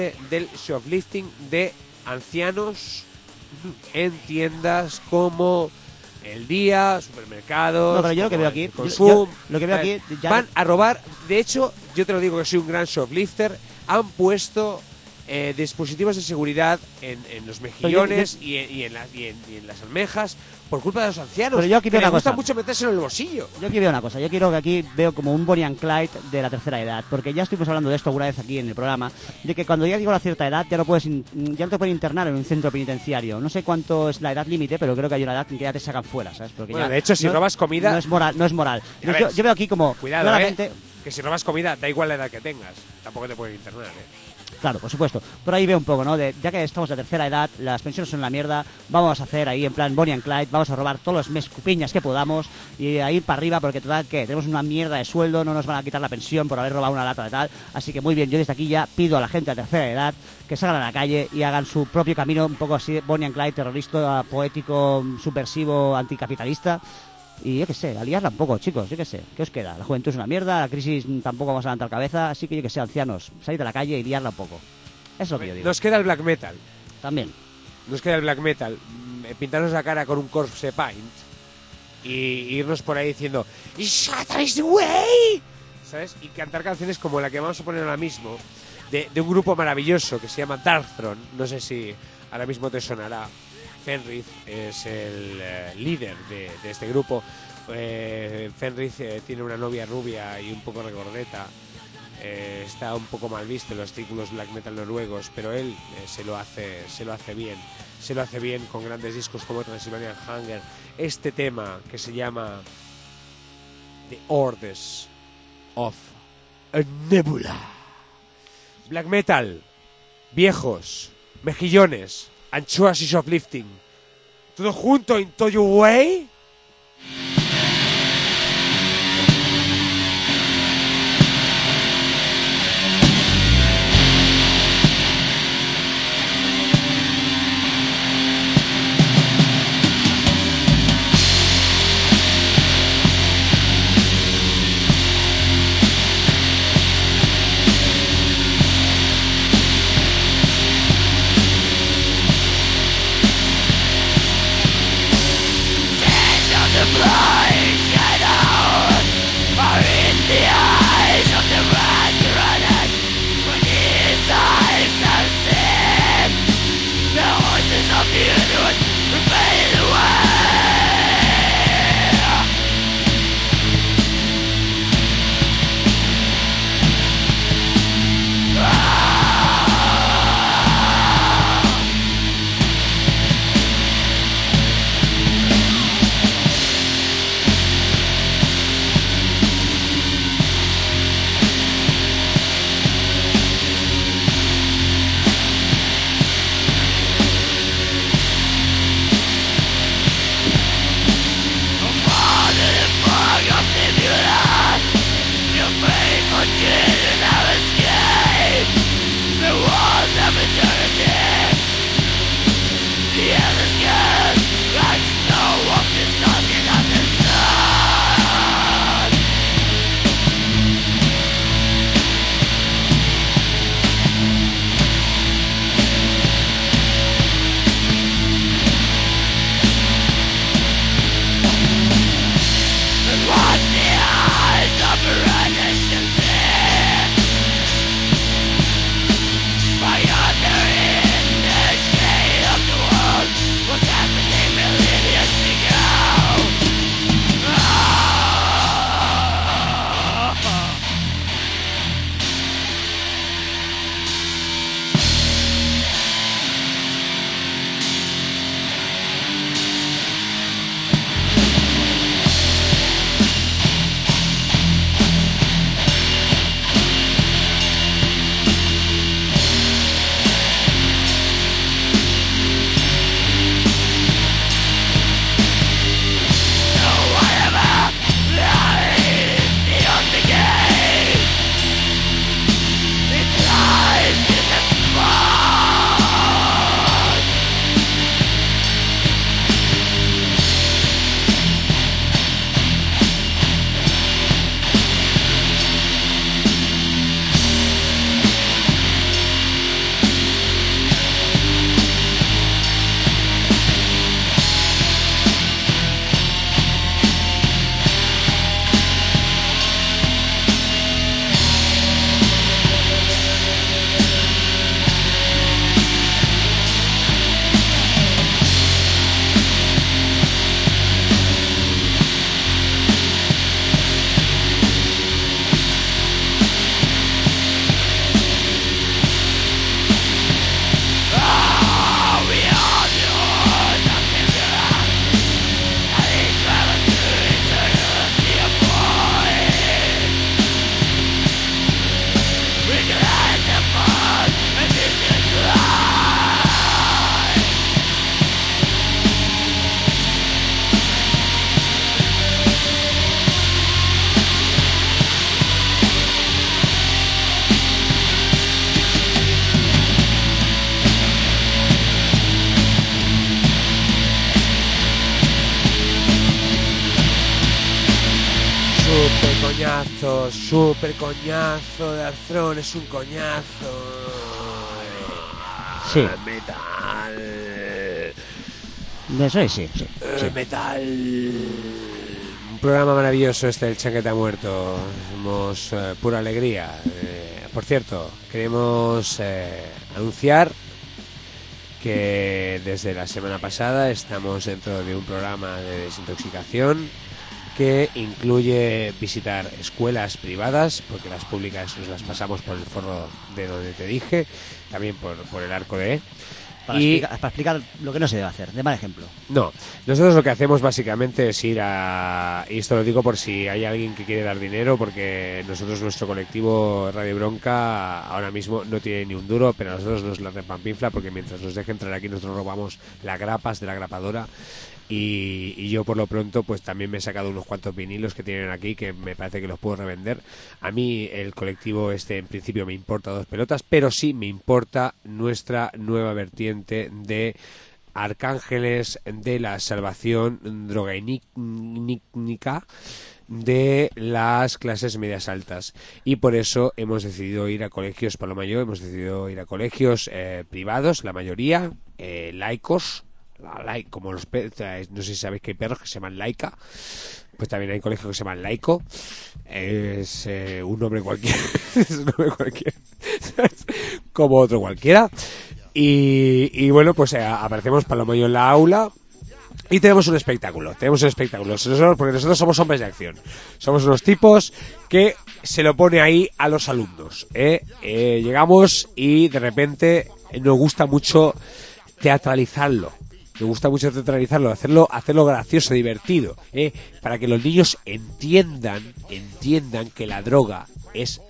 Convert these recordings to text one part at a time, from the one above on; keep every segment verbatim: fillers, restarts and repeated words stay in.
del shoplifting de ancianos en tiendas como El Día, supermercados. No, pero yo lo que veo aquí, Consum, yo, yo, lo que veo aquí ya... van a robar. De hecho, yo te lo digo que soy un gran shoplifter. Han puesto eh, dispositivos de seguridad en, en los mejillones yo, yo, y, en, y, en la, y, en, y en las almejas por culpa de los ancianos. Pero yo aquí que veo les una gusta cosa. mucho meterse en el bolsillo. Yo aquí veo una cosa. Yo quiero que aquí veo como un Bonnie and Clyde de la tercera edad, porque ya estuvimos hablando de esto alguna vez aquí en el programa, de que cuando ya digo la cierta edad ya no puedes, in, ya no te pueden internar en un centro penitenciario. No sé cuánto es la edad límite, pero creo que hay una edad en que ya te sacan fuera, ¿sabes? Porque bueno, ya de hecho, si no, robas comida no es moral, no es moral. Yo, yo, yo veo aquí como cuidado, claramente eh, que si robas comida da igual la edad que tengas, tampoco te pueden internar, ¿eh? Claro, por supuesto. Por ahí veo un poco, ¿no? De, ya que estamos de tercera edad, las pensiones son la mierda, vamos a hacer ahí en plan Bonnie and Clyde, vamos a robar todos los mescupiñas que podamos y a ir para arriba porque total, ¿qué? Tenemos una mierda de sueldo, no nos van a quitar la pensión por haber robado una lata de tal. Así que muy bien, yo desde aquí ya pido a la gente de tercera edad que salgan a la calle y hagan su propio camino, un poco así, Bonnie and Clyde, terrorista, poético, subversivo, anticapitalista. Y yo qué sé, aliarla un poco, chicos, yo qué sé. ¿Qué os queda? La juventud es una mierda, la crisis tampoco vamos a levantar cabeza, así que yo qué sé, ancianos, salir de la calle y liarla un poco. Eso es lo que yo digo. Nos queda el black metal. También. Nos queda el black metal. Pintarnos la cara con un corpse paint y irnos por ahí diciendo "Shut is the way", ¿sabes? Y cantar canciones como la que vamos a poner ahora mismo de, de un grupo maravilloso que se llama Darkthrone. No sé si ahora mismo te sonará. Fenris es el eh, líder de, de este grupo. Eh, Fenris eh, tiene una novia rubia y un poco regordeta. Eh, está un poco mal visto en los círculos black metal noruegos, pero él eh, se lo hace se lo hace bien. Se lo hace bien con grandes discos como Transylvanian Hunger. Este tema que se llama The Orders of a Nebula. Black metal, viejos, mejillones, anchoas y shoplifting. ¿Todo junto in Toyo Way? The blood coñazo, súper coñazo de Arthrón, es un coñazo. Sí. Metal. De eso sí, sí, sí. Metal. Un programa maravilloso este, el Chanqueta Muerto. Somos eh, pura alegría. Eh, por cierto, queremos eh, anunciar que desde la semana pasada estamos dentro de un programa de desintoxicación que incluye visitar escuelas privadas, porque las públicas nos las pasamos por el forro de donde te dije, también por, por el arco de E. Para, y, explicar, para explicar lo que no se debe hacer, de mal ejemplo. No, nosotros lo que hacemos básicamente es ir a... Y esto lo digo por si hay alguien que quiere dar dinero, porque nosotros, nuestro colectivo Radio Bronca, ahora mismo no tiene ni un duro, pero a nosotros nos la repampinfla, porque mientras nos deje entrar aquí nosotros robamos las grapas de la grapadora. Y, y yo por lo pronto pues también me he sacado unos cuantos vinilos que tienen aquí, que me parece que los puedo revender. A mí el colectivo este en principio me importa dos pelotas, pero sí me importa nuestra nueva vertiente de arcángeles de la salvación drogaínica de las clases medias altas, y por eso hemos decidido ir a colegios, Paloma y yo hemos decidido ir a colegios eh, privados, la mayoría eh, laicos, como los perros, no sé si sabéis que hay perros que se llaman Laica, pues también hay colegios que se llaman Laico, es eh, un nombre cualquiera, es un nombre cualquiera, como otro cualquiera, y, y bueno, pues eh, aparecemos Paloma y yo en la aula y tenemos un espectáculo, tenemos un espectáculo, nosotros, porque nosotros somos hombres de acción, somos unos tipos que se lo pone ahí a los alumnos, ¿eh? Eh, llegamos y de repente nos gusta mucho teatralizarlo. Me gusta mucho teatralizarlo, hacerlo, hacerlo gracioso, divertido, ¿eh? Para que los niños entiendan, entiendan que la droga es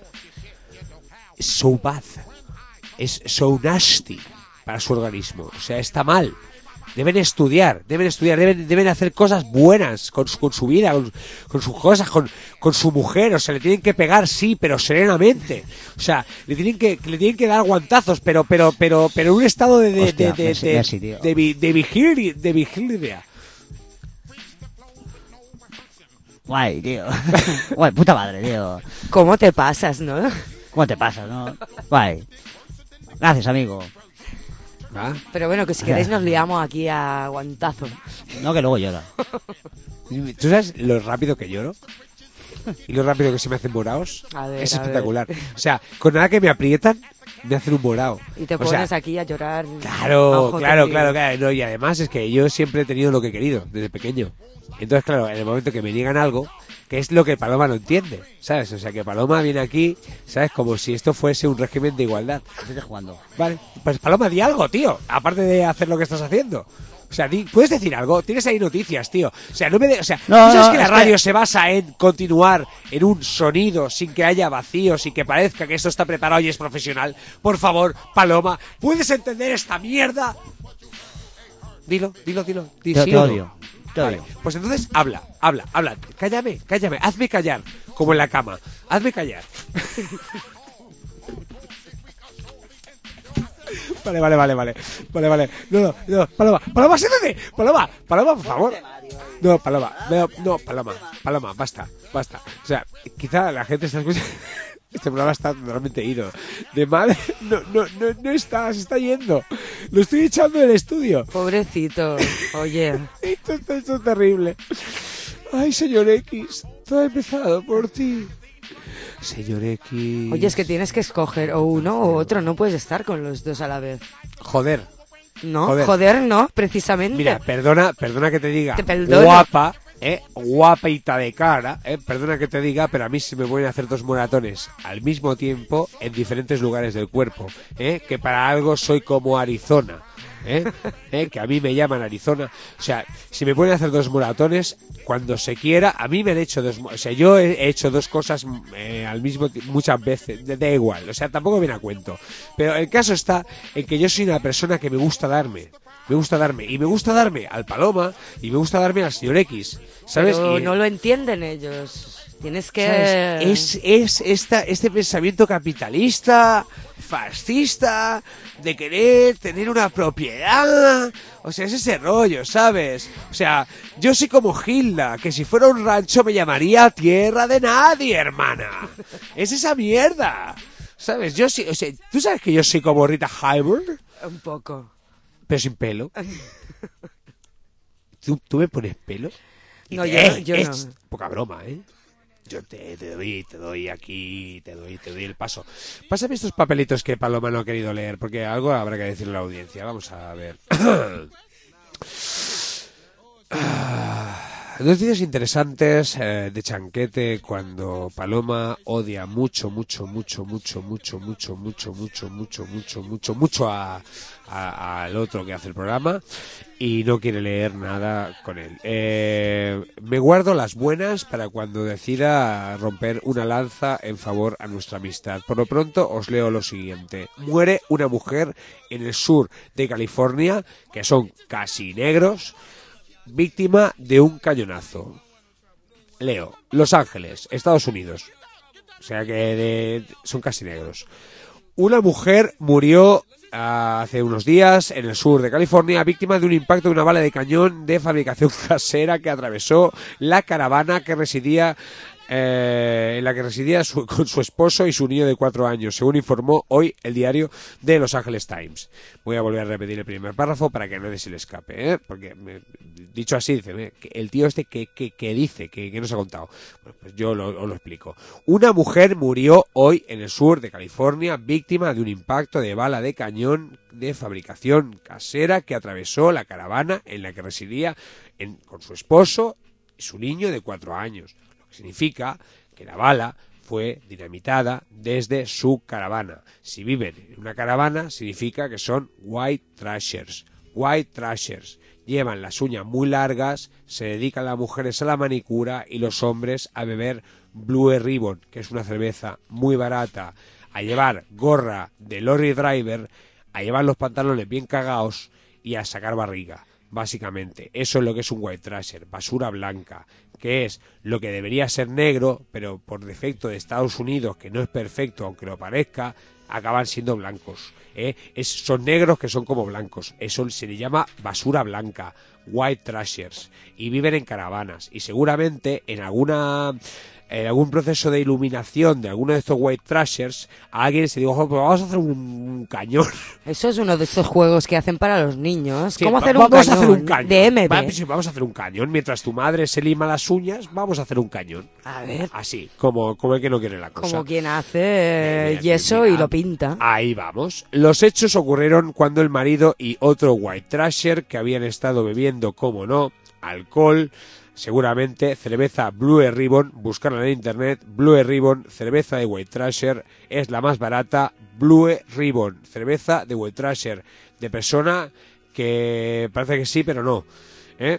so bad, es so nasty para su organismo, o sea, está mal. Deben estudiar, deben estudiar, deben, deben hacer cosas buenas con su, con su vida, con, con sus cosas, con, con su mujer, o sea, le tienen que pegar, sí, pero serenamente, o sea, le tienen que, le tienen que dar guantazos, pero, pero, pero, pero en un estado de, de, Hostia, de, de, Messi, de, Messi, tío. de, vi- de vigilia, de vigilia. Guay, tío. Guay, puta madre, tío. ¿Cómo te pasas, no? ¿Cómo te pasa, no? Guay. Gracias, amigo. ¿Ah? Pero bueno, que si queréis nos liamos aquí a guantazo. No, que luego llora. ¿Tú sabes lo rápido que lloro? Y lo rápido que se me hacen morados. A ver, es a espectacular. O sea, con nada que me aprietan, me hacen un morado. Y te O pones sea, aquí a llorar. Claro, a ojo claro, tendido. claro, claro. No, y además es que yo siempre he tenido lo que he querido, desde pequeño. Entonces, claro, en el momento que me niegan algo, que es lo que Paloma no entiende, ¿sabes? O sea, que Paloma viene aquí, ¿sabes? Como si esto fuese un régimen de igualdad. Estoy jugando. Vale, pues Paloma, di algo, tío, aparte de hacer lo que estás haciendo. O sea, di- ¿puedes decir algo? Tienes ahí noticias, tío. O sea, no me de- o sea, No, ¿tú sabes no, que la es radio que- se basa en continuar en un sonido sin que haya vacío, sin que parezca que esto está preparado y es profesional? Por favor, Paloma, ¿puedes entender esta mierda? Dilo, dilo, dilo. Di, Te, sí te o no. odio. Te Vale, odio. pues entonces habla, habla, habla. Cállame, cállame, hazme callar, como en la cama. Hazme callar. Vale, vale, vale, vale. Vale, vale. No, no, no. Paloma, Paloma, siéntate. Paloma, Paloma, por favor. No, Paloma, no, no, Paloma, Paloma, basta, basta. O sea, quizá la gente está escuchando. Este programa está totalmente ido. De madre, no, no, no, no está, se está yendo. Lo estoy echando del estudio. Pobrecito, oye. Esto, esto, esto es terrible. Ay, señor X, todo ha empezado por ti. Señor X. Oye, es que tienes que escoger o uno o otro, no puedes estar con los dos a la vez. Joder. No, Joder. joder, no, precisamente. Mira, perdona, perdona que te diga. Te perdono. Guapa, eh, guapita de cara, eh, perdona que te diga, pero a mí se me pueden hacer dos moratones al mismo tiempo en diferentes lugares del cuerpo, eh, que para algo soy como Arizona. ¿Eh? ¿Eh? Que a mí me llaman Arizona. O sea, si me pueden hacer dos moratones cuando se quiera, a mí me han hecho dos. O sea, yo he hecho dos cosas eh, al mismo tiempo muchas veces, da igual, o sea, tampoco viene a cuento. Pero el caso está en que yo soy una persona que me gusta darme. Me gusta darme, y me gusta darme al Paloma, y me gusta darme al señor X, ¿sabes? Pero Y- no lo entienden ellos. Tienes que... ¿Sabes? Es, es esta, este pensamiento capitalista, fascista, de querer tener una propiedad. O sea, es ese rollo, ¿sabes? O sea, yo soy como Hilda, que si fuera un rancho me llamaría tierra de nadie, hermana. Es esa mierda. ¿Sabes? Yo sí, o sea, ¿tú sabes que yo soy como Rita Hayworth? Un poco. Pero sin pelo. ¿Tú, tú me pones pelo? No, Y yo te- no, yo es no. poca broma, ¿eh? Yo te, te doy, te doy aquí, te doy, te doy el paso. Pásame estos papelitos que Paloma no ha querido leer, porque algo habrá que decirle a la audiencia. Vamos a ver. Noticias interesantes eh, de Chanquete cuando Paloma odia mucho, mucho, mucho, mucho, mucho, mucho, mucho, mucho, mucho, mucho, mucho, mucho a, a- al otro que hace el programa y no quiere leer nada con él. Eh, me guardo las buenas para cuando decida romper una lanza en favor a nuestra amistad. Por lo pronto os leo lo siguiente. Muere una mujer en el sur de California, que son casi negros, víctima de un cañonazo. Leo, Los Ángeles, Estados Unidos. O sea que de- son casi negros. Una mujer murió ah, hace unos días en el sur de California, víctima de un impacto de una bala de cañón de fabricación casera que atravesó la caravana que residía eh, en la que residía su- con su esposo y su niño de cuatro años, según informó hoy el diario de Los Angeles Times. Voy a volver a repetir el primer párrafo para que a nadie se le escape, ¿eh? Porque me- dicho así, dice, "Ve, que el tío este que, que, que dice, que, que nos ha contado". Bueno, pues yo lo, os lo explico. Una mujer murió hoy en el sur de California, víctima de un impacto de bala de cañón de fabricación casera que atravesó la caravana en la que residía en- con su esposo y su niño de cuatro años. Lo que significa que la bala fue dinamitada desde su caravana. Si viven en una caravana, significa que son white trashers. White trashers. Llevan las uñas muy largas, se dedican las mujeres a la manicura y los hombres a beber Blue Ribbon, que es una cerveza muy barata, a llevar gorra de lorry driver, a llevar los pantalones bien cagados y a sacar barriga. Básicamente, eso es lo que es un white trasher, basura blanca, que es lo que debería ser negro, pero por defecto de Estados Unidos, que no es perfecto aunque lo parezca, acaban siendo blancos. ¿eh? Es, son negros que son como blancos. Eso se le llama basura blanca, white trashers, y viven en caravanas. Y seguramente en alguna en algún proceso de iluminación de alguno de estos white trashers, a alguien se dijo, "Ojo, pues vamos a hacer un, un cañón". Eso es uno de esos juegos que hacen para los niños. Sí, ¿Cómo va- hacer un vamos cañón? a hacer un cañón. De M B. Va, sí, vamos a hacer un cañón. Mientras tu madre se lima las uñas, vamos a hacer un cañón. A ver, Así, como, como el que no quiere la cosa. como quien hace eh, Mira, mira, yeso mira. y lo pinta. Ahí vamos. Los hechos ocurrieron cuando el marido y otro white trasher que habían estado bebiendo, como no, alcohol, seguramente cerveza Blue Ribbon, buscarla en internet, Blue Ribbon, cerveza de white trasher, es la más barata, Blue Ribbon, cerveza de white trasher, de persona que parece que sí, pero no. ¿eh?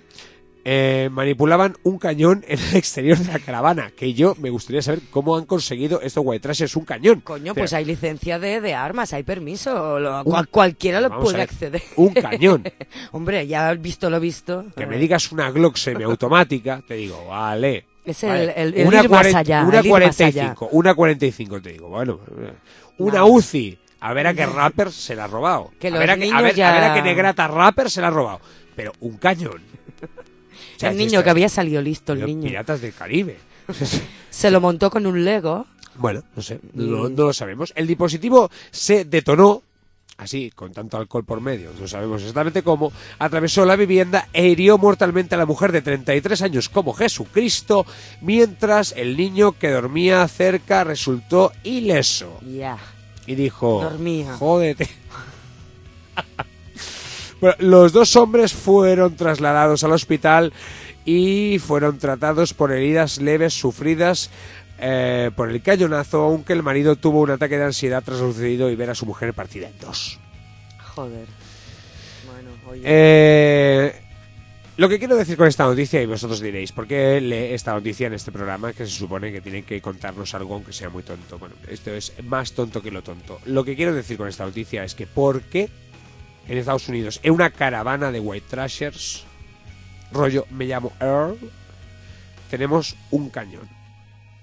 Eh, manipulaban un cañón en el exterior de la caravana, que yo me gustaría saber cómo han conseguido estos white trashers un cañón. Coño, Pero- pues hay licencia de, de armas, hay permiso. lo- cual- cualquiera lo Vamos a puede ver, acceder. un cañón. Hombre, ya has visto lo visto. Que eh, me digas una Glock semiautomática, te digo, vale. Es el- vale. el- el una ir más cuarenta allá, Una el ir más cuarenta y allá. cinco, una cuarenta y cinco, te digo, bueno. eh, Una No. U C I, a ver a qué rapper se la ha robado. Que a, los ver a, qué- a, niños ver, ya- a ver a qué negrata rapper se la ha robado. Pero un cañón. O sea, el es niño esto- que había salido listo, el Pero niño. Piratas del Caribe. Se lo montó con un Lego. Bueno, no sé, no, no lo sabemos. El dispositivo se detonó, así, con tanto alcohol por medio, no sabemos exactamente cómo, atravesó la vivienda e hirió mortalmente a la mujer de treinta y tres años como Jesucristo, mientras el niño que dormía cerca resultó ileso. Ya. Y dijo, Dormía. jódete. Bueno, los dos hombres fueron trasladados al hospital y fueron tratados por heridas leves sufridas eh, por el cañonazo, aunque el marido tuvo un ataque de ansiedad tras lo sucedido y ver a su mujer partida en dos. Joder. Bueno, oye. Eh, lo que quiero decir con esta noticia, y vosotros diréis, ¿por qué lee esta noticia en este programa que se supone que tiene que contarnos algo aunque sea muy tonto? Bueno, esto es más tonto que lo tonto. Lo que quiero decir con esta noticia es que ¿por qué en Estados Unidos, en una caravana de white trashers, rollo me llamo Earl, tenemos un cañón?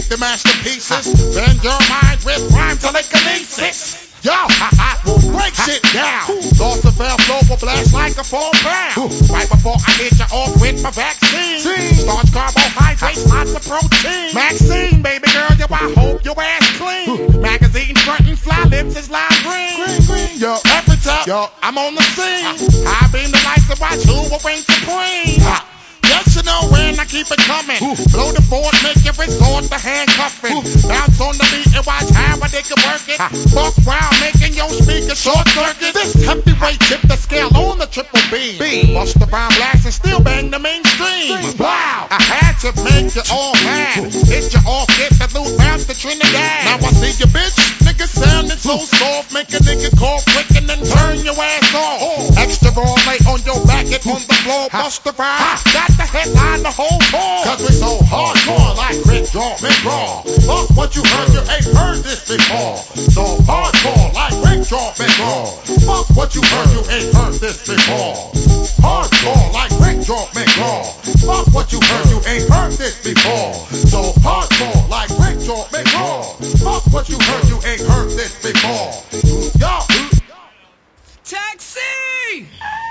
make the masterpieces. Bend your mind with rhyme telekinesis. Yo, ha ha, break shit down. Lost the fell flow will blast like a four pound. Right before I hit you off with my vaccine. Starch, carbohydrates, lots of protein. Maxine, baby girl, yo, I hope your ass clean. Magazine frontin', fly lips is lime green. Green, green, yo, every time, yo, I'm on the scene. I beam the lights and watch who will reign supreme. Ha. Yes, you know when I keep it coming. Ooh. Blow the board, make it resort to handcuffing. Ooh. Bounce on the beat and watch how I they can work it. Ha. Fuck round, making your speaker short circuit. This heavyweight tip the scale on the triple beam. beam. Bust the rhyme blast and still bang the mainstream. Beam. Wow, I had to make you all mad. Hit you off, get the loot, bounce to Trinidad. Now I see your bitch, nigga sounding so soft. Make a nigga call quick and then turn your ass off. Oh. Extra raw, lay on your back, it on the floor. Bust the rhyme, got the headline the whole tour. Cause we so hardcore like Rick Jaw, Mick Raw. Fuck what you heard, you ain't heard this before. So hardcore like Rick Jaw, Mick Raw. Fuck what you heard, you ain't heard this before. Hardcore like Rick Jaw, Mick Raw. Fuck what you heard, you ain't heard this before. So hardcore like Rick Jaw, Mick Raw. Fuck what you heard, you ain't heard this before. Yo, taxi!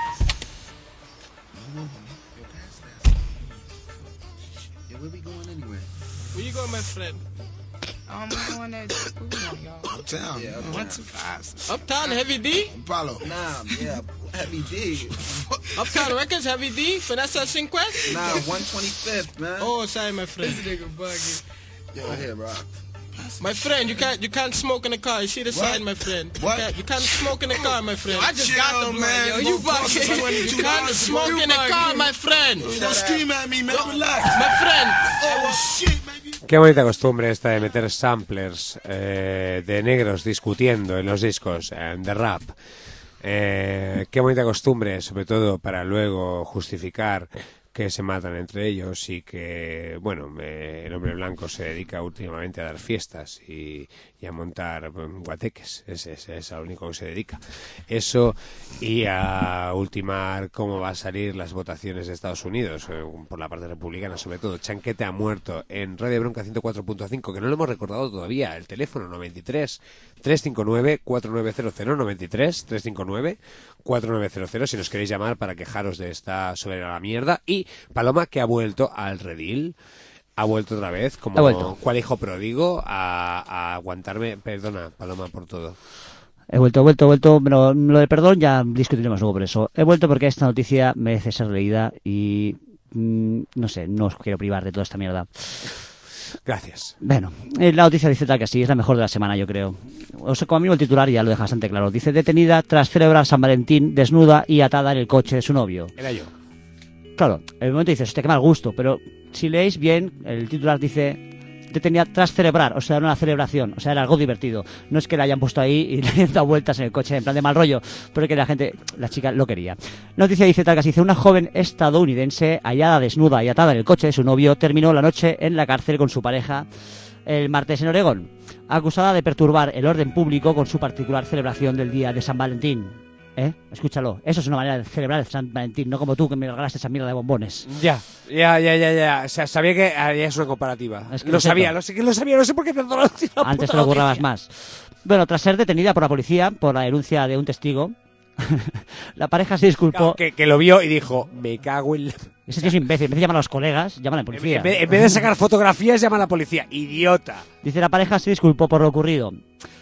Where we going anyway? Where you going, my friend? Um, I'm going at where we going, y'all? Uptown. Yeah, uptown. One two five. Uptown, Heavy D? Apollo. Nah, yeah, Heavy D. Uptown Records, Heavy D? Vanessa Cinquest? Nah, one twenty-fifth, man. Oh, sorry, my friend. This nigga bugging. Yo, oh. Here, Rock. My friend, you can't you can't smoke in the car. You see the What? sign, my friend. What? You can't, you can't smoke in the car, my friend. Yo, I just Chill, got the man. man. Yo, you bugging. You can't smoke in the car, my friend. Don't scream at me, man. Relax. My friend. Oh, shit, baby. Qué bonita costumbre esta de meter samplers eh, de negros discutiendo en los discos eh, de rap. Eh, qué bonita costumbre, sobre todo para luego justificar que se matan entre ellos y que, bueno, eh, el hombre blanco se dedica últimamente a dar fiestas y, y a montar um, guateques, es, es, es a lo único que se dedica. Eso y a ultimar cómo va a salir las votaciones de Estados Unidos, eh, por la parte republicana sobre todo. Chanquete ha muerto en Radio Bronca ciento cuatro punto cinco, que no lo hemos recordado todavía, el teléfono noventa y tres, trescientos cincuenta y nueve, cuarenta y nueve cero cero, noventa y tres, trescientos cincuenta y nueve, cuarenta y nueve cero cero, si nos queréis llamar para quejaros de esta sobre la mierda. Y Paloma, que ha vuelto al redil, ha vuelto otra vez como cual hijo pródigo a, a aguantarme. Perdona, Paloma, por todo. He vuelto, he vuelto, he vuelto, pero lo de perdón ya discutiremos luego por eso. He vuelto porque esta noticia merece ser leída y mmm, no sé, no os quiero privar de toda esta mierda. Gracias. Bueno, la noticia dice tal que sí, es la mejor de la semana, yo creo. O sea, como amigo el titular ya lo deja bastante claro. Dice: detenida tras celebrar San Valentín desnuda y atada en el coche de su novio. Era yo. Claro, en el momento dices, hostia, qué mal gusto, pero si leéis bien, el titular dice detenida tras celebrar, o sea, era una celebración, o sea, era algo divertido. No es que la hayan puesto ahí y le hayan dado vueltas en el coche en plan de mal rollo, pero que la gente, la chica lo quería. La noticia dice tal que así, dice: una joven estadounidense hallada desnuda y atada en el coche de su novio terminó la noche en la cárcel con su pareja el martes en Oregón, acusada de perturbar el orden público con su particular celebración del día de San Valentín. ¿Eh? Escúchalo, eso es una manera de celebrar el San Valentín, no como tú que me regalaste esa mierda de bombones. Ya, ya, ya, ya, ya. O sea, sabía que ah, ya es una comparativa. Es que lo, lo sabía, lo sé que lo sabía, no sé por qué te lo Antes te lo currabas más. Bueno, tras ser detenida por la policía por la denuncia de un testigo, la pareja se disculpó. Claro, que, que lo vio y dijo: me cago en la... Ese tío es imbécil, en vez de llamar a los colegas, llama a la policía. En vez, en vez de sacar fotografías, llama a la policía. Idiota. Dice: la pareja se disculpó por lo ocurrido.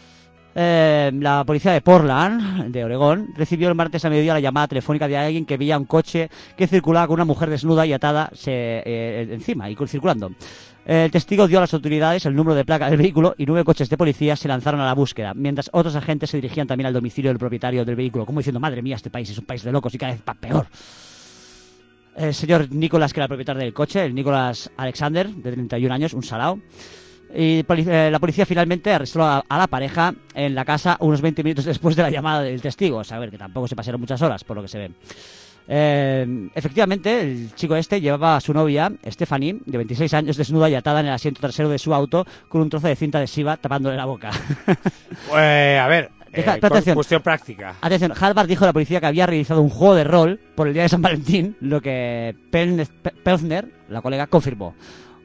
Eh, la policía de Portland, de Oregón, recibió el martes a mediodía la llamada telefónica de alguien que veía un coche que circulaba con una mujer desnuda y atada se, eh, encima y circulando. El testigo dio a las autoridades el número de placa del vehículo y nueve coches de policía se lanzaron a la búsqueda, mientras otros agentes se dirigían también al domicilio del propietario del vehículo, como diciendo: madre mía, este país es un país de locos y cada vez va peor. El señor Nicolás, que era el propietario del coche, el Nicolás Alexander, de treinta y un años, un salao. Y eh, la policía finalmente arrestó a, a la pareja en la casa unos veinte minutos después de la llamada del testigo. O sea, a ver, que tampoco se pasaron muchas horas, por lo que se ve. Eh, efectivamente, el chico este llevaba a su novia, Stephanie, de veintiséis años, desnuda y atada en el asiento trasero de su auto con un trozo de cinta adhesiva tapándole la boca. Eh, a ver, Deja, eh, atención. cuestión práctica. Atención, Harvard dijo a la policía que había realizado un juego de rol por el día de San Valentín, lo que Pelzner, la colega, confirmó. O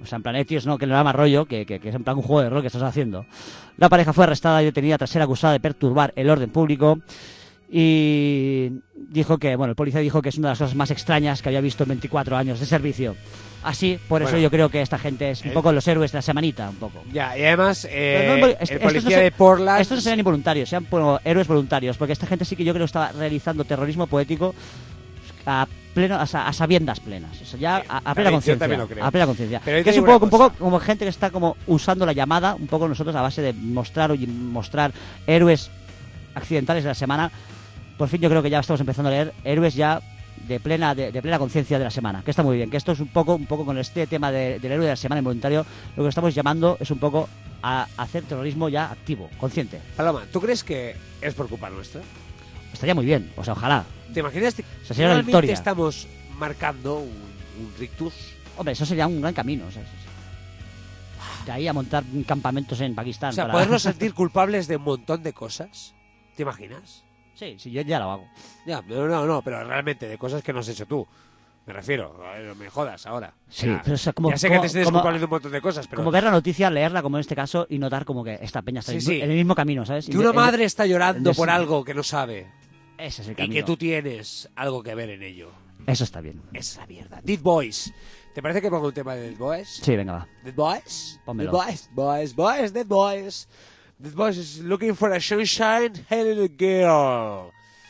O sea, en plan, eh, tíos, no, que no da más rollo, que, que, que es en plan un juego de rol que estás haciendo. La pareja fue arrestada y detenida tras ser acusada de perturbar el orden público. Y dijo que, bueno, el policía dijo que es una de las cosas más extrañas que había visto en veinticuatro años de servicio. Así, por eso Bueno, yo creo que esta gente es un el- poco los héroes de la semanita, un poco. Ya, y además, eh, Pero no, es- el estos policía no se- de Portland... Estos no serían ni voluntarios, sean como héroes voluntarios, porque esta gente sí que yo creo que estaba realizando terrorismo poético a pleno, a, sa- a sabiendas plenas, o sea, ya a, a plena También, yo conciencia, también lo creo. a plena conciencia. Pero yo Que te es un digo poco, una un poco cosa. como gente que está como usando la llamada, un poco nosotros a base de mostrar y mostrar héroes accidentales de la semana. Por fin yo creo que ya estamos empezando a leer héroes ya de plena de, de plena conciencia de la semana, que está muy bien, que esto es un poco un poco con este tema de- del héroe de la semana involuntario, lo que estamos llamando es un poco a hacer terrorismo ya activo, consciente. Paloma, ¿tú crees que es por culpa nuestra? Estaría muy bien, o sea, ojalá. ¿Te imaginas que O sea, sería una realmente victoria. estamos marcando un, un rictus? Hombre, eso sería un gran camino, o sea, eso- de ahí a montar campamentos en Pakistán. O sea, para- podernos sentir culpables de un montón de cosas. ¿Te imaginas? Sí, sí, yo ya lo hago. Ya, no, no, no, pero realmente de cosas que no has hecho tú. Me refiero, eh, no me jodas ahora. Sí, Ya, pero o sea, como- ya sé que como- te sientes como- culpable de un montón de cosas, pero Como ver la noticia, leerla como en este caso y notar como que esta peña está Sí, en, sí. en el mismo camino, ¿sabes? que una En- madre está llorando en- por algo que no sabe Ese es el y camino. que tú tienes algo que ver en ello. Eso está bien. Es la mierda. Dead Boys. ¿Te parece que pongo un tema de Dead Boys? Sí, venga, va. Dead Boys? Pónmelo. Dead Boys, Boys, Boys, Dead Boys. Dead Boys is looking for a sunshine, hey little girl.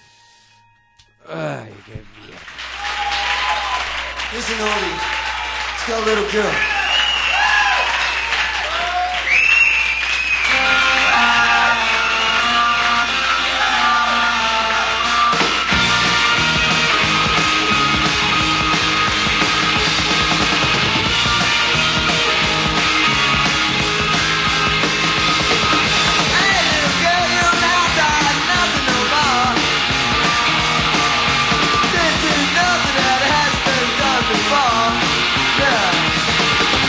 Ay, qué mierda. Listen, homie. Tell little girl. Hey, little girl, you're now got nothing no more. This is nothing that has been done before. Yeah.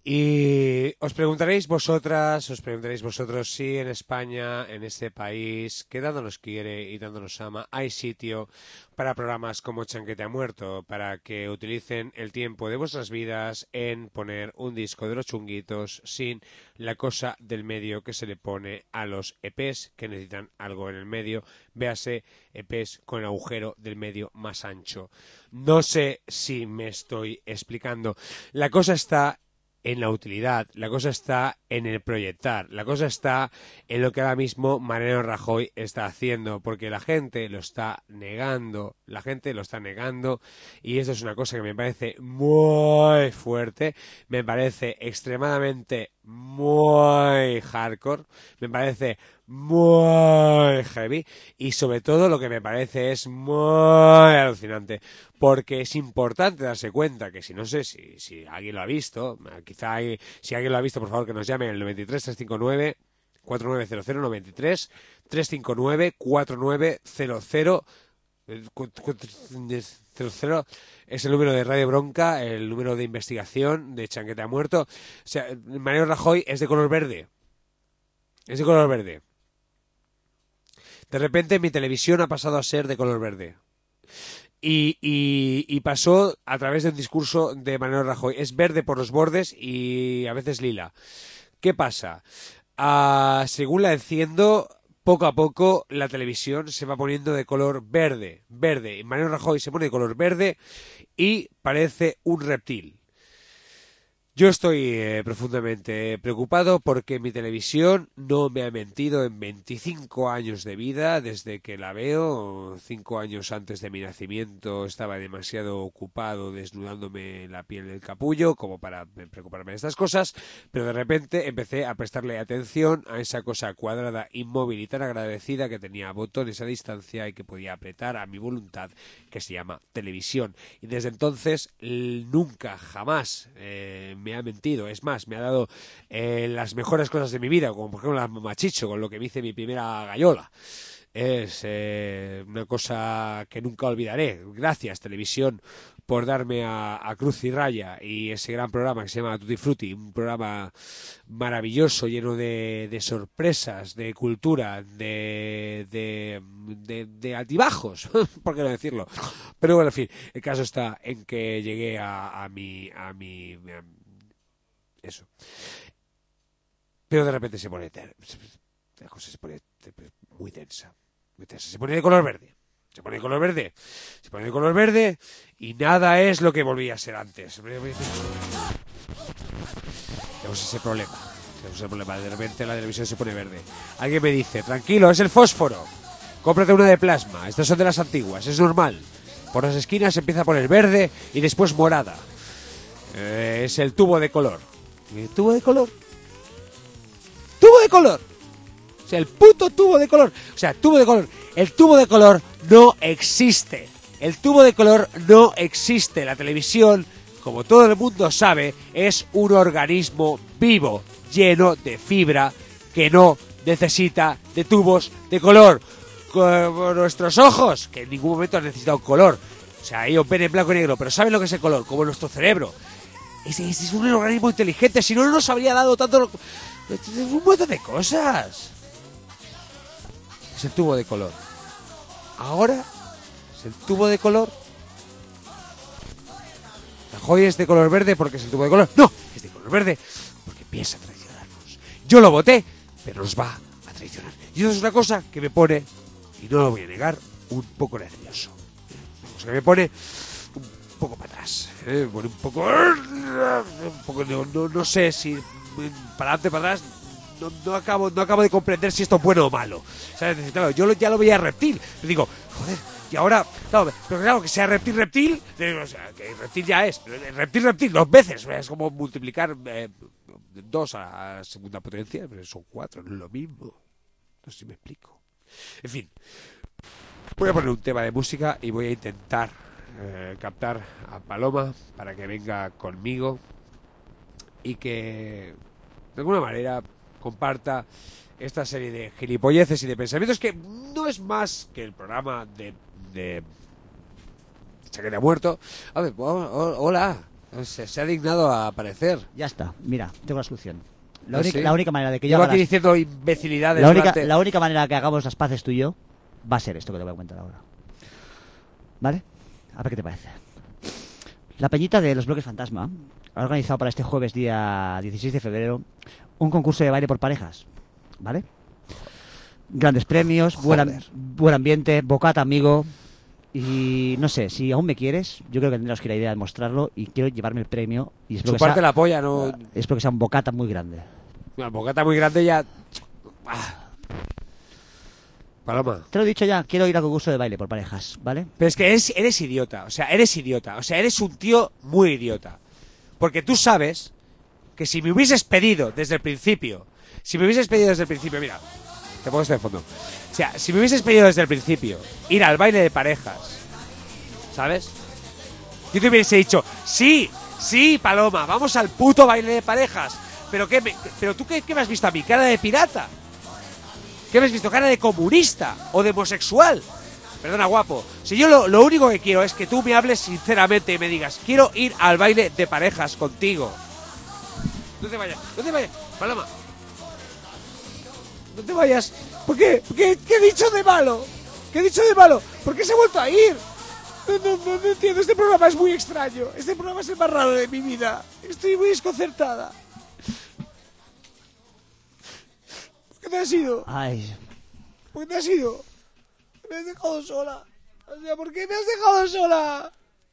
Y os preguntaréis vosotras, os preguntaréis vosotros si en España, en este país, que tanto nos quiere y tanto nos ama, hay sitio para programas como Chanquete ha muerto, para que utilicen el tiempo de vuestras vidas en poner un disco de los Chunguitos sin la cosa del medio que se le pone a los E Pes que necesitan algo en el medio, véase E Pes con el agujero del medio más ancho. No sé si me estoy explicando. La cosa está en la utilidad, la cosa está en el proyectar, la cosa está en lo que ahora mismo Mariano Rajoy está haciendo, porque la gente lo está negando, la gente lo está negando, y esto es una cosa que me parece muy fuerte, me parece extremadamente muy hardcore, me parece muy heavy, y sobre todo lo que me parece es muy alucinante, porque es importante darse cuenta que si no sé si, si alguien lo ha visto, quizá hay, si alguien lo ha visto, por favor que nos llame al noventa y tres, trescientos cincuenta y nueve, cuarenta y nueve cero cero, noventa y tres, trescientos cincuenta y nueve, cuarenta y nueve cero cero, cero cero es el número de Radio Bronca, el número de investigación de Chanquete ha muerto. O sea, Mariano Rajoy es de color verde. Es de color verde. De repente mi televisión ha pasado a ser de color verde. Y, y, y pasó a través de un discurso de Mariano Rajoy. Es verde por los bordes y a veces lila. ¿Qué pasa? Uh, según la enciendo, poco a poco la televisión se va poniendo de color verde. Verde. Y Mariano Rajoy se pone de color verde y parece un reptil. Yo estoy eh, profundamente preocupado porque mi televisión no me ha mentido en veinticinco años de vida, desde que la veo. Cinco años antes de mi nacimiento estaba demasiado ocupado desnudándome la piel del capullo como para preocuparme de estas cosas, pero de repente empecé a prestarle atención a esa cosa cuadrada, inmóvil y tan agradecida que tenía botones a distancia y que podía apretar a mi voluntad, que se llama televisión. Y desde entonces nunca, jamás eh, me ha mentido. Es más, me ha dado eh, las mejores cosas de mi vida, como por ejemplo la machicho, con lo que me hice mi primera gallola. Es eh, una cosa que nunca olvidaré. Gracias, televisión, por darme a, a Cruz y Raya y ese gran programa que se llama Tutti Frutti, un programa maravilloso, lleno de, de sorpresas, de cultura, de, de, de, de altibajos, por qué no decirlo. Pero bueno, en fin, el caso está en que llegué a, a mi... A mi a, eso. Pero de repente se pone... La cosa se pone muy densa. Muy densa. Se pone de color verde. Se pone de color verde. Se pone de color verde y nada es lo que volvía a ser antes. Tenemos ese problema. Tenemos ese problema. De repente la televisión se pone verde. Alguien me dice, tranquilo, es el fósforo. Cómprate una de plasma. Estas son de las antiguas. Es normal. Por las esquinas se empieza a poner verde y después morada. Eh, es el tubo de color. ¿El tubo de color? ¡Tubo de color! O sea, el puto tubo de color. O sea, tubo de color. El tubo de color no existe. El tubo de color no existe. La televisión, como todo el mundo sabe, es un organismo vivo, lleno de fibra, que no necesita de tubos de color. Como nuestros ojos, que en ningún momento han necesitado color. O sea, ellos ven en blanco y negro, pero ¿saben lo que es el color? Como nuestro cerebro. Ese, ese es un organismo inteligente, si no, no nos habría dado tanto... Un montón de cosas. Es el tubo de color. Ahora es el tubo de color. Rajoy es de color verde porque es el tubo de color. No, es de color verde porque piensa traicionarnos. Yo lo voté, pero nos va a traicionar. Y eso es una cosa que me pone, y no lo voy a negar, un poco nervioso. Una cosa que me pone un poco para atrás. ¿eh? Pone un poco... Un poco no, no, no sé si... para adelante, para atrás, no, no, acabo, no acabo de comprender si esto es bueno o malo. ¿Sabes? Claro, yo lo, ya lo veía reptil. Le digo, joder, y ahora, claro, pero claro, que sea reptil, reptil, digo, o sea, que reptil ya es, reptil, reptil, dos veces. Es como multiplicar eh, dos a la segunda potencia, pero son cuatro, no es lo mismo. No sé si me explico. En fin, voy a poner un tema de música y voy a intentar eh, captar a Paloma para que venga conmigo y que de alguna manera comparta esta serie de gilipolleces y de pensamientos que no es más que el programa de de Chanquete ha muerto. A ver, hola, Se, se ha dignado a aparecer. Ya está, mira, tengo la solución. La, ¿Ah, única, sí? la única manera de que yo Llevo haga aquí las- diciendo imbecilidades. la, única, durante- la única manera que hagamos las paces tú y yo va a ser esto que te voy a comentar ahora. ¿Vale? A ver qué te parece. La peñita de los bloques Fantasma ha organizado para este jueves, día dieciséis de febrero, un concurso de baile por parejas. ¿Vale? Grandes premios, buen, am- Joder. buen ambiente, bocata amigo. Y no sé, si aún me quieres, yo creo que tendrás que ir a la idea de mostrarlo y quiero llevarme el premio. Y espero que Chuparte sea, la polla, no. espero que sea un bocata muy grande. Una bocata muy grande ya. Ah. Paloma. Te lo he dicho ya, quiero ir al concurso de baile por parejas, ¿vale? Pero es que eres, eres idiota, o sea, eres idiota, o sea, eres un tío muy idiota. Porque tú sabes que si me hubieses pedido desde el principio, si me hubieses pedido desde el principio, mira, te pongo esto de fondo. O sea, si me hubieses pedido desde el principio ir al baile de parejas, ¿sabes? Yo te hubiese dicho, sí, sí, Paloma, vamos al puto baile de parejas. Pero qué, me- pero tú qué, qué me has visto a mí, cara de pirata. ¿Qué me has visto? ¿Cara de comunista o de homosexual? Perdona, guapo. Si yo lo, lo único que quiero es que tú me hables sinceramente y me digas, quiero ir al baile de parejas contigo. No te vayas, no te vayas. Paloma. No te vayas. ¿Por qué? ¿Qué, qué he dicho de malo? ¿Qué he dicho de malo? ¿Por qué se ha vuelto a ir? No, no, no, no entiendo. Este programa es muy extraño. Este programa es el más raro de mi vida. Estoy muy desconcertada. ¿Por qué te has ido? Ay, ¿Por qué te has ido? Me has dejado sola. O sea, ¿por qué me has dejado sola?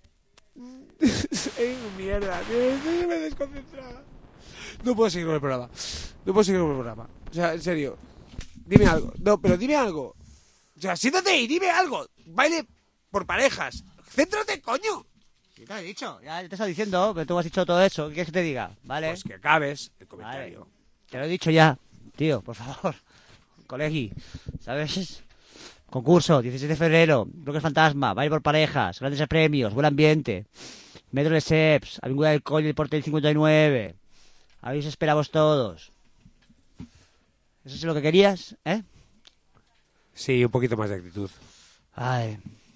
Ey, mierda, tío, estoy me desconcentrada. No puedo seguir con el programa. No puedo seguir con el programa. O sea, en serio. Dime algo. No, pero dime algo. O sea, siéntate y dime algo. Baile por parejas. Céntrate, coño. ¿qué te has dicho? Ya te estaba diciendo, pero tú has dicho todo eso. ¿Qué quieres que te diga? Vale. Pues que acabes el Vale. comentario. Te lo he dicho ya, tío, por favor. Colegi, ¿sabes? Concurso, dieciséis de febrero, bloques fantasma, baile por parejas, grandes premios, buen ambiente. Metro de Seps, Avinguda del Coll y el Portel cincuenta y nueve. Habéis esperado todos. ¿Eso es lo que querías, eh? Sí, un poquito más de actitud. Ay,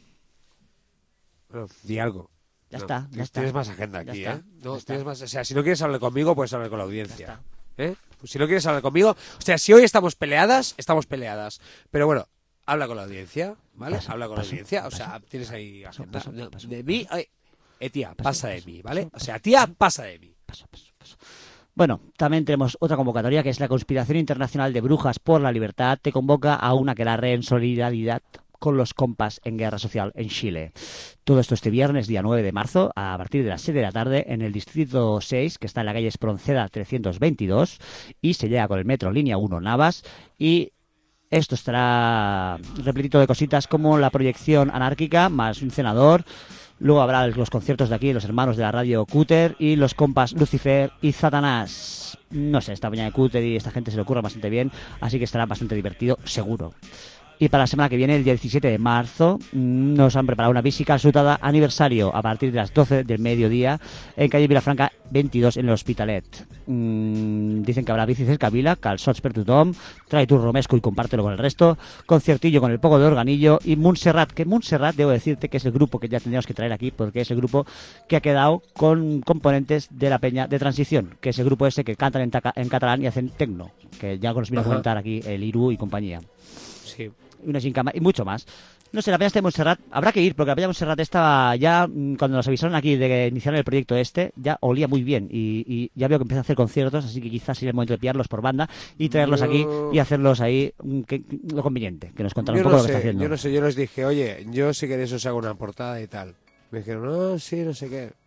Bueno, di algo. ya No, está, ya está. Tienes más agenda Ya aquí, está, ¿eh? No, ya está. tienes más, o sea, si no quieres hablar conmigo, puedes hablar con la Ya audiencia. está. ¿Eh? Pues si no quieres hablar conmigo, o sea, si hoy estamos peleadas, estamos peleadas. Pero bueno, habla con la audiencia, ¿vale? Paso, habla con paso, la audiencia, o paso. sea, tienes ahí agenda. paso, No, paso, de paso. mí, ay, eh, tía, Paso, pasa de paso, mí, ¿vale? paso, O sea, tía, pasa de mí. Paso, paso, paso. Bueno, también tenemos otra convocatoria que es la Conspiración Internacional de Brujas por la Libertad. Te convoca a una aquelarre en solidaridad con los compas en guerra social en Chile. Todo esto este viernes, día nueve de marzo, a partir de las siete de la tarde, en el distrito seis, que está en la calle Espronceda trescientos veintidós, y se llega con el metro línea uno Navas, y esto estará repletito de cositas como la proyección anárquica, más un cenador. Luego habrá los conciertos de aquí, los hermanos de la radio Cúter y los compas Lucifer y Satanás. No sé, esta peña de Cúter y esta gente se le ocurre bastante bien, así que estará bastante divertido, seguro. Y para la semana que viene, el día diecisiete de marzo, mm, nos han preparado una visita absolutada aniversario a partir de las doce del mediodía en calle Vilafranca veintidós en el Hospitalet. Mm, dicen que habrá bicis cercavila, calçots per tothom, trae tu romesco y compártelo con el resto, conciertillo con el poco de organillo y Montserrat, que Montserrat debo decirte que es el grupo que ya tendríamos que traer aquí porque es el grupo que ha quedado con componentes de la peña de transición, que es el grupo ese que cantan en, taca- en catalán y hacen tecno, que ya nos vino a Ajá. comentar aquí el Iru y compañía. Sí. Y una gincama y mucho más. No sé, la peña esta de Montserrat, habrá que ir, porque la peña de Montserrat estaba ya, mm, cuando nos avisaron aquí de que iniciaron el proyecto este, ya olía muy bien. Y, y ya veo que empieza a hacer conciertos, así que quizás sería el momento de pillarlos por banda y traerlos Yo- aquí y hacerlos ahí mm, que- lo conveniente, que nos contaran Yo un poco no lo que está sé, haciendo. yo no sé, yo les dije, oye, yo si queréis os hago una portada y tal. Me dijeron, no, sí, no sé qué.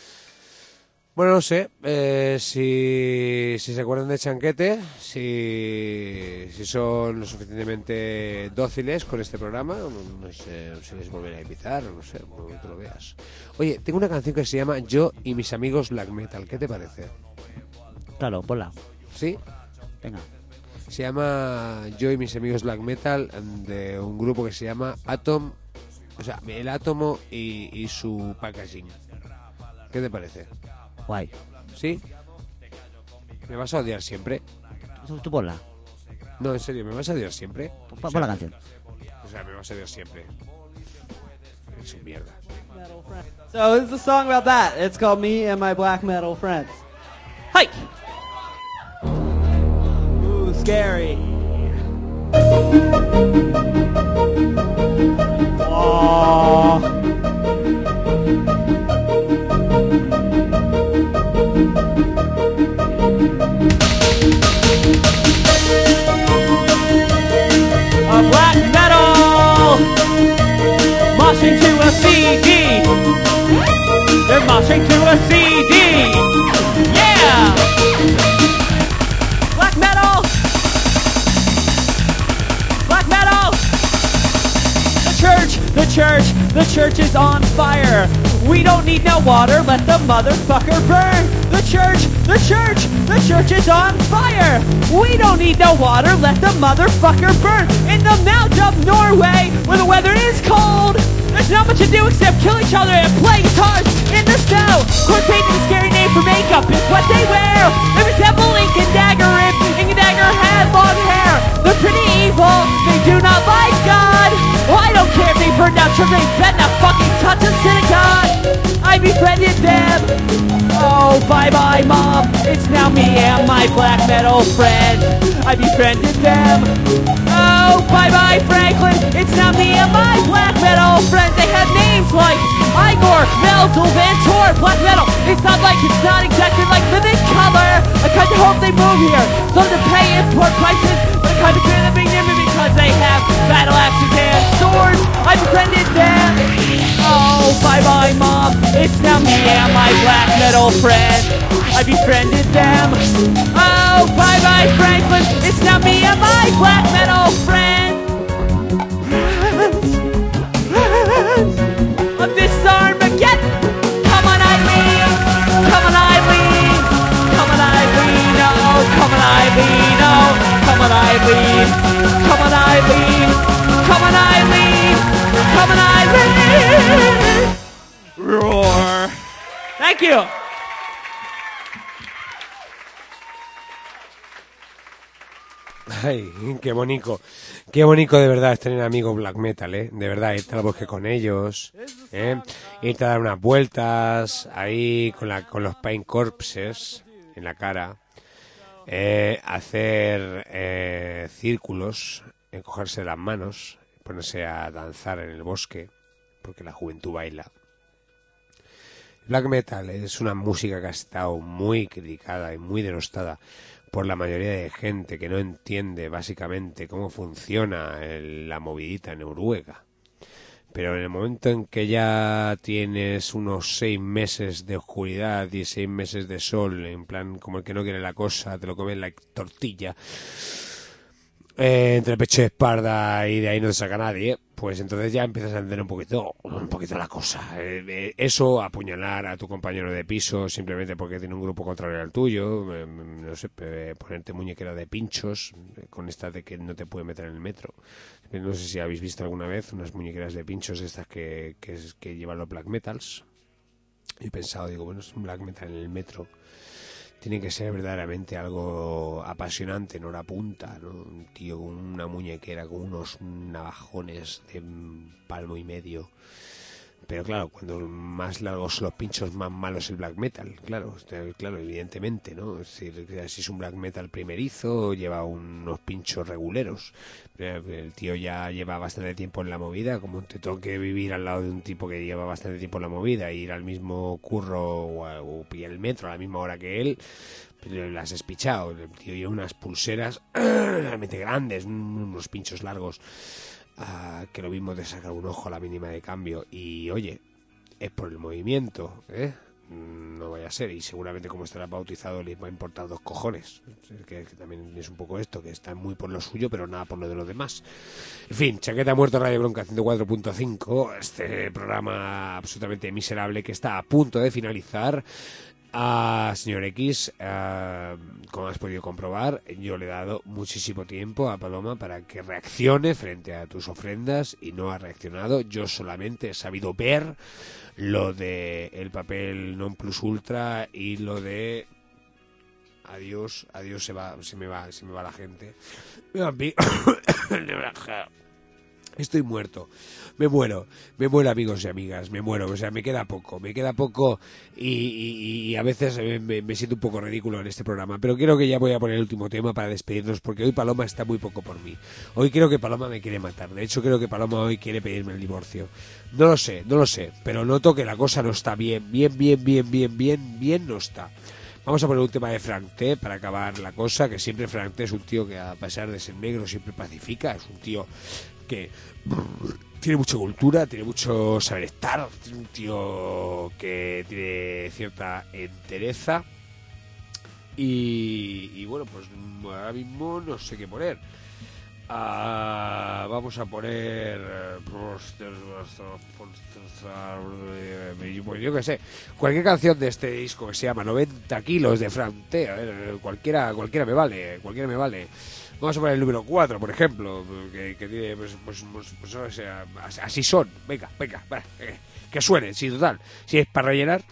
Bueno, no sé, eh, si, si se acuerdan de Chanquete, si, si son lo suficientemente dóciles con este programa, no, no sé si les volveré a invitar, no sé, como tú lo veas. Oye, tengo una canción que se llama Yo y mis amigos Black Metal, ¿qué te parece? Claro, ponla. ¿Sí? Venga. Se llama Yo y mis amigos Black Metal, de un grupo que se llama Atom, o sea, el átomo y, y su packaging. ¿Qué te parece? Guay. ¿Sí? ¿Me vas a odiar siempre? Tú, tú ponla. No, en serio, ¿me vas a odiar siempre? Pon, pon la canción. O sea, me vas a odiar siempre. Es un mierda. metal friends. So this is a song about that. It's called Me and My Black Metal Friends. Hike! Ooh, scary. A black metal moshing to a C D. They're moshing to a C D. Yeah! Black metal! Black metal! The church, the church, the church is on fire. We don't need no water, let the motherfucker burn. The church, the church, the church is on fire. We don't need no water, let the motherfucker burn. In the Mount of Norway, where the weather is cold, there's not much to do except kill each other and play guitars in the snow. Corn painting a scary name for makeup is what they wear. Every temple Ink and Dagger in, Ink and Dagger had long hair. They're pretty evil, they do not like God. Well, I don't care if they burned down church, they better not fucking touch a synagogue. I befriended them. Oh, bye-bye, Mom. It's now me and my black metal friend. I befriended them. Oh, bye-bye, Franklin. It's now me and my black metal friend. They have names like Igor, Meldal, Van Tor, black metal. It's not like it's not exactly like Living Color. I kind of hope they move here so to pay import prices. But I kind of fear them being near me because they have battle axes and swords. I befriended them. Oh, bye-bye, Mom. It's now me and my black metal friend. I befriended them. Oh, bye-bye, Franklin. It's now me and my black metal friend. Of this Armageddon. Come on, Eileen. Come on, Eileen. Come on, Eileen. Oh, come on, Eileen. Oh, come on, Eileen. Come on, Eileen. Come on, Eileen. Come on, Eileen. Roar. Thank you. Ay, qué bonito. Qué bonito de verdad es tener amigos black metal, ¿eh? De verdad, irte al bosque con ellos, ¿eh? Irte a dar unas vueltas ahí con, la, con los paint corpses en la cara, eh, hacer eh, círculos, encogerse las manos, ponerse a danzar en el bosque, porque la juventud baila. Black metal es una música que ha estado muy criticada y muy denostada por la mayoría de gente que no entiende básicamente cómo funciona el, la movidita noruega. Pero en el momento en que ya tienes unos seis meses de oscuridad y seis meses de sol, en plan como el que no quiere la cosa, te lo comes la tortilla, eh, entre pecho y espalda, y de ahí no te saca nadie, pues entonces ya empiezas a entender un poquito, un poquito la cosa. Eh, eh, eso, apuñalar a tu compañero de piso simplemente porque tiene un grupo contrario al tuyo, eh, no sé, eh, ponerte muñequera de pinchos, eh, con esta de que no te puede meter en el metro. Eh, no sé si habéis visto alguna vez unas muñequeras de pinchos estas que, que, que llevan los black metals. Y he pensado, digo, bueno, es un black metal en el metro. Tiene que ser verdaderamente algo apasionante en hora punta, ¿no? Un tío con una muñequera, con unos navajones de palmo y medio. Pero claro, cuando más largos son los pinchos, más malo es el black metal. Claro, claro, evidentemente, ¿no? Es decir, si es un black metal primerizo, lleva unos pinchos reguleros. El tío ya lleva bastante tiempo en la movida, como te toque vivir al lado de un tipo que lleva bastante tiempo en la movida, e ir al mismo curro o, a, o pillar el metro a la misma hora que él, las has espichado. El tío lleva unas pulseras realmente grandes, unos pinchos largos, uh, que lo mismo te saca un ojo a la mínima de cambio. Y oye, es por el movimiento, ¿eh? No vaya a ser, y seguramente como estará bautizado les va a importar dos cojones, que, que también es un poco esto, que está muy por lo suyo pero nada por lo de los demás. En fin, Chaqueta Muerto, Radio Bronca ciento cuatro punto cinco, este programa absolutamente miserable que está a punto de finalizar. A señor X, uh, como has podido comprobar, yo le he dado muchísimo tiempo a Paloma para que reaccione frente a tus ofrendas y no ha reaccionado. Yo solamente he sabido ver lo de el papel non plus ultra y lo de adiós, adiós, se va, se me va, se me va la gente. Estoy muerto, me muero, me muero amigos y amigas, me muero, o sea, me queda poco, me queda poco y, y, y a veces me, me siento un poco ridículo en este programa, pero creo que ya voy a poner el último tema para despedirnos porque hoy Paloma está muy poco por mí, hoy creo que Paloma me quiere matar, de hecho creo que Paloma hoy quiere pedirme el divorcio, no lo sé, no lo sé, pero noto que la cosa no está bien, bien, bien, bien, bien, bien, bien no está. Vamos a poner un tema de Frank T para acabar la cosa, que siempre Frank T es un tío que a pesar de ser negro siempre pacifica, es un tío que tiene mucha cultura, tiene mucho saber estar, tiene un tío que tiene cierta entereza y, y bueno, pues ahora mismo no sé qué poner. Uh, vamos a poner pues yo qué sé, cualquier canción de este disco que se llama noventa kilos de Frank T, a ver, cualquiera, cualquiera me vale, cualquiera me vale. Vamos a poner el número cuatro, por ejemplo, que, que tiene, pues, pues, pues, pues o sea, así son, venga, venga, venga, que suene, sí, total, si es para rellenar.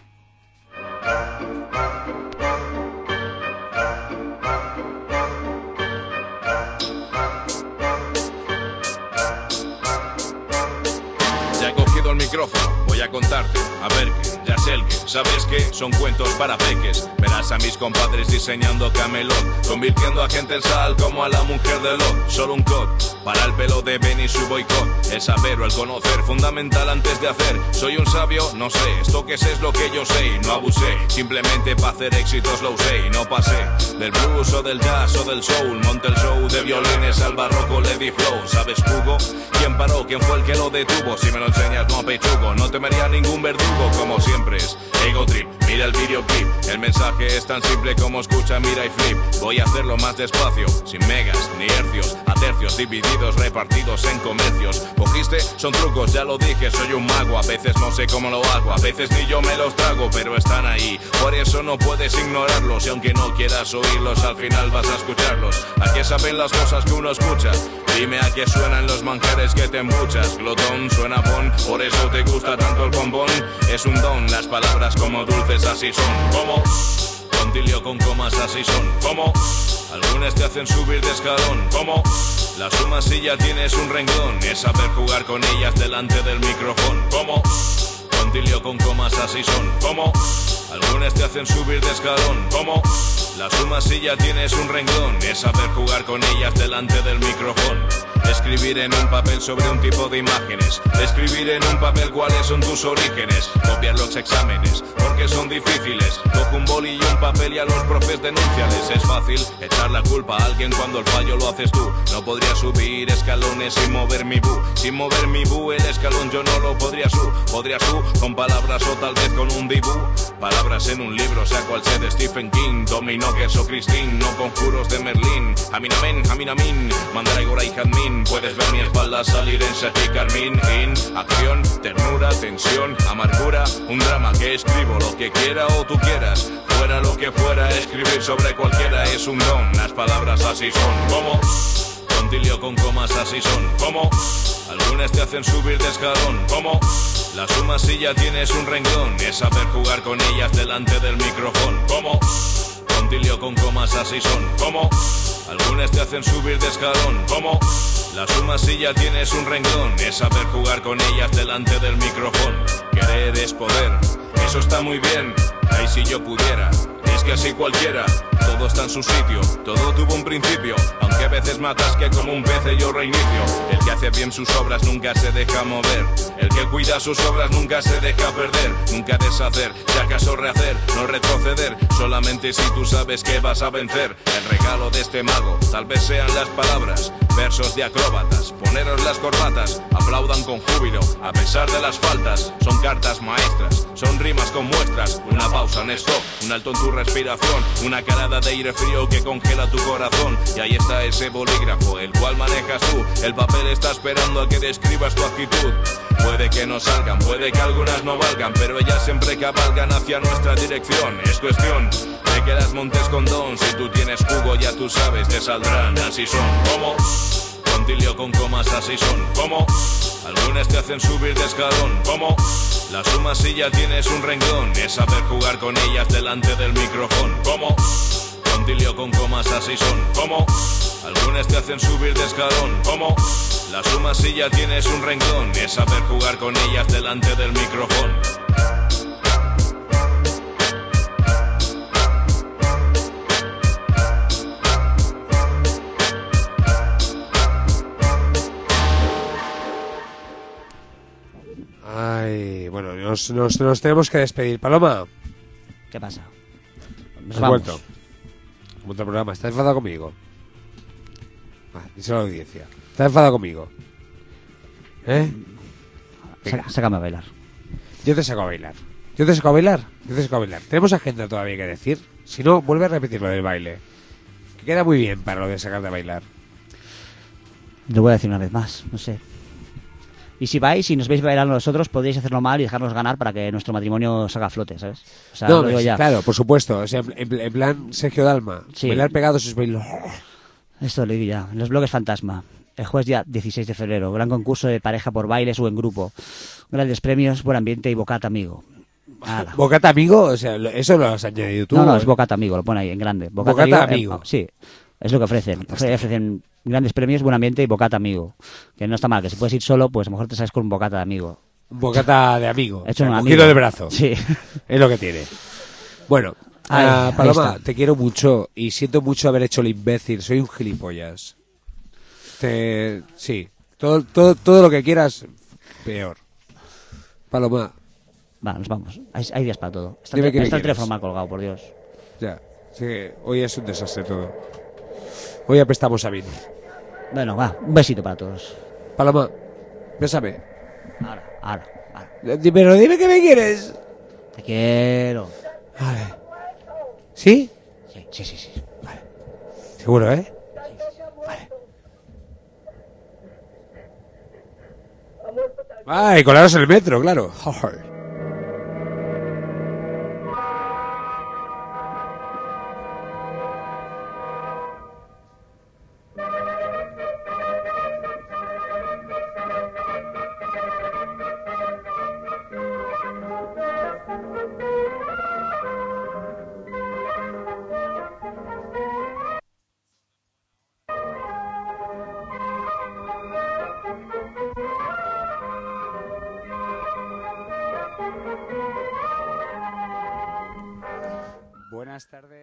Ya he cogido el micrófono, voy a contarte, a ver que, ya sé el que, ¿sabes qué? Son cuentos para peques, verás a mis compadres diseñando camelot, convirtiendo a gente en sal como a la mujer de Lot, solo un cod, para el pelo de Ben y su boicot, el saber o el conocer, fundamental antes de hacer, soy un sabio, no sé, esto que sé es lo que yo sé y no abusé, simplemente para hacer éxitos lo usé y no pasé, del blues o del jazz o del soul, monté el show de violines al barroco, le di flow, ¿sabes Hugo? ¿Quién paró? ¿Quién fue el que lo detuvo? Si me lo enseñas no pechugo, no temería ningún verdugo como siempre es Ego Trip, mira el videoclip, el mensaje es tan simple como escucha, mira y flip, voy a hacerlo más despacio, sin megas ni hercios, a tercios divididos repartidos en comercios, cogiste, son trucos, ya lo dije, soy un mago, a veces no sé cómo lo hago, a veces ni yo me los trago, pero están ahí, por eso no puedes ignorarlos, y aunque no quieras oírlos, al final vas a escucharlos, ¿a qué saben las cosas que uno escucha? Dime a qué suenan los manjares que te embuchas, glotón, suena bon, por eso te gusta tanto el bombón, es un don, las palabras como dulces así son, como contilio con comas así son, como algunas te hacen subir de escalón, como la suma si ya tienes un renglón, es saber jugar con ellas delante del micrófono, como contilio con comas así son, como algunas te hacen subir de escalón, como la suma si ya tienes un renglón, es saber jugar con ellas delante del micrófono. Escribir en un papel sobre un tipo de imágenes, escribir en un papel cuáles son tus orígenes, copiar los exámenes, porque son difíciles, coge un boli y un papel y a los profes denúnciales, es fácil echar la culpa a alguien cuando el fallo lo haces tú, no podría subir escalones sin mover mi bu, sin mover mi bu el escalón yo no lo podría su, podrías tú con palabras o tal vez con un dibú, palabras en un libro sea cual sea de Stephen King, Tommy Knockers o Christine, no conjuros de Merlín, Aminamen, Aminamin, Mandragora y Jadmin, puedes ver mi espalda salir en Seti Carmín, in, acción, ternura, tensión, amargura, un drama que escribo lo que quiera o tú quieras, fuera lo que fuera, escribir sobre cualquiera es un don, las palabras así son, como contilio con comas así son, como algunas te hacen subir de escalón, como la suma si ya tienes un renglón, es saber jugar con ellas delante del micrófono, como contilio con comas así son, como algunas te hacen subir de escalón, como la suma si ya tienes un renglón, es saber jugar con ellas delante del micrófono, querer es poder, eso está muy bien, ahí si yo pudiera, es que así cualquiera, todo está en su sitio, todo tuvo un principio, aunque a veces matas que como un pez yo reinicio, el que hace bien sus obras nunca se deja mover, el que cuida sus obras nunca se deja perder, nunca deshacer, si acaso rehacer, no retroceder, solamente si tú sabes que vas a vencer, el regalo de este mago, tal vez sean las palabras, versos de acróbatas, poneros las corbatas, aplaudan con júbilo, a pesar de las faltas, son cartas maestras, son rimas con muestras, una pausa en stop, un alto en tu respiración, una calada de aire frío que congela tu corazón, y ahí está ese bolígrafo, el cual manejas tú, el papel está esperando a que describas tu actitud, puede que no salgan, puede que algunas no valgan, pero ellas siempre cabalgan hacia nuestra dirección, es cuestión de que las montes con don, si tú tienes jugo ya tú sabes, te saldrán, así son, como contilio con comas así son, como algunas te hacen subir de escalón, como la suma si ya tienes un renglón, es saber jugar con ellas delante del micrófono, como contilio con comas así son, como algunas te hacen subir de escalón, como La suma si ya tienes un renglón es saber jugar con ellas delante del micrófono. Ay, bueno, nos, nos, nos tenemos que despedir. Paloma, ¿Qué pasa? Nos has vamos. vuelto. Vuelto al programa. ¿Estás enfadado conmigo? Ah, díselo a la audiencia. ¿Estás enfadado conmigo? ¿Eh? Venga. Sá- Sácame a bailar. Yo te saco a bailar. Yo te saco a bailar. Yo te saco a bailar. Tenemos agenda todavía que decir. Si no, vuelve a repetir lo del baile. Que queda muy bien para lo de sacarte a bailar. Lo voy a decir una vez más, no sé. Y si vais y nos veis bailar nosotros, podéis hacerlo mal y dejarnos ganar para que nuestro matrimonio salga a flote, ¿sabes? O sea, No, lo digo sí, ya. claro, por supuesto. O sea, en, en plan Sergio Dalma. Sí. Bailar pegados es bailar. Esto lo digo ya. En los bloques fantasma. El jueves día dieciséis de febrero. Gran concurso de pareja por bailes o en grupo. Grandes premios, buen ambiente y bocata amigo. Ala. ¿Bocata amigo? O sea, lo- eso lo has añadido tú. No, no, ¿eh? es bocata amigo, lo pone ahí en grande. Bocata eh, amigo. sí, es lo que ofrecen. Ofre- Ofrecen grandes premios, buen ambiente y bocata amigo. Que no está mal, que si puedes ir solo, pues a lo mejor te sales con un bocata de amigo. Un bocata de amigo. Hecho O sea, un cogido amigo. de brazo. Sí. Es lo que tiene. Bueno, Ay, ah, ahí Paloma, está. te quiero mucho y siento mucho haber hecho el imbécil. Soy un gilipollas. Te... Sí. Todo, todo, todo lo que quieras, peor. Paloma, Va, nos vamos. Hay, hay días para todo. Está, Dime el- qué me está el quieres. teléfono mal colgado, por Dios. ya. Sí, hoy es un desastre todo. Hoy apestamos a vino. Bueno, va, un besito para todos. Paloma, bésame. Ahora, ahora, ahora. Di- Pero dime que me quieres. Te quiero. Vale. ¿Sí? Sí, sí, sí, sí. Seguro, ¿eh? Vale. Ay, colaros en el metro, claro. Buenas tardes.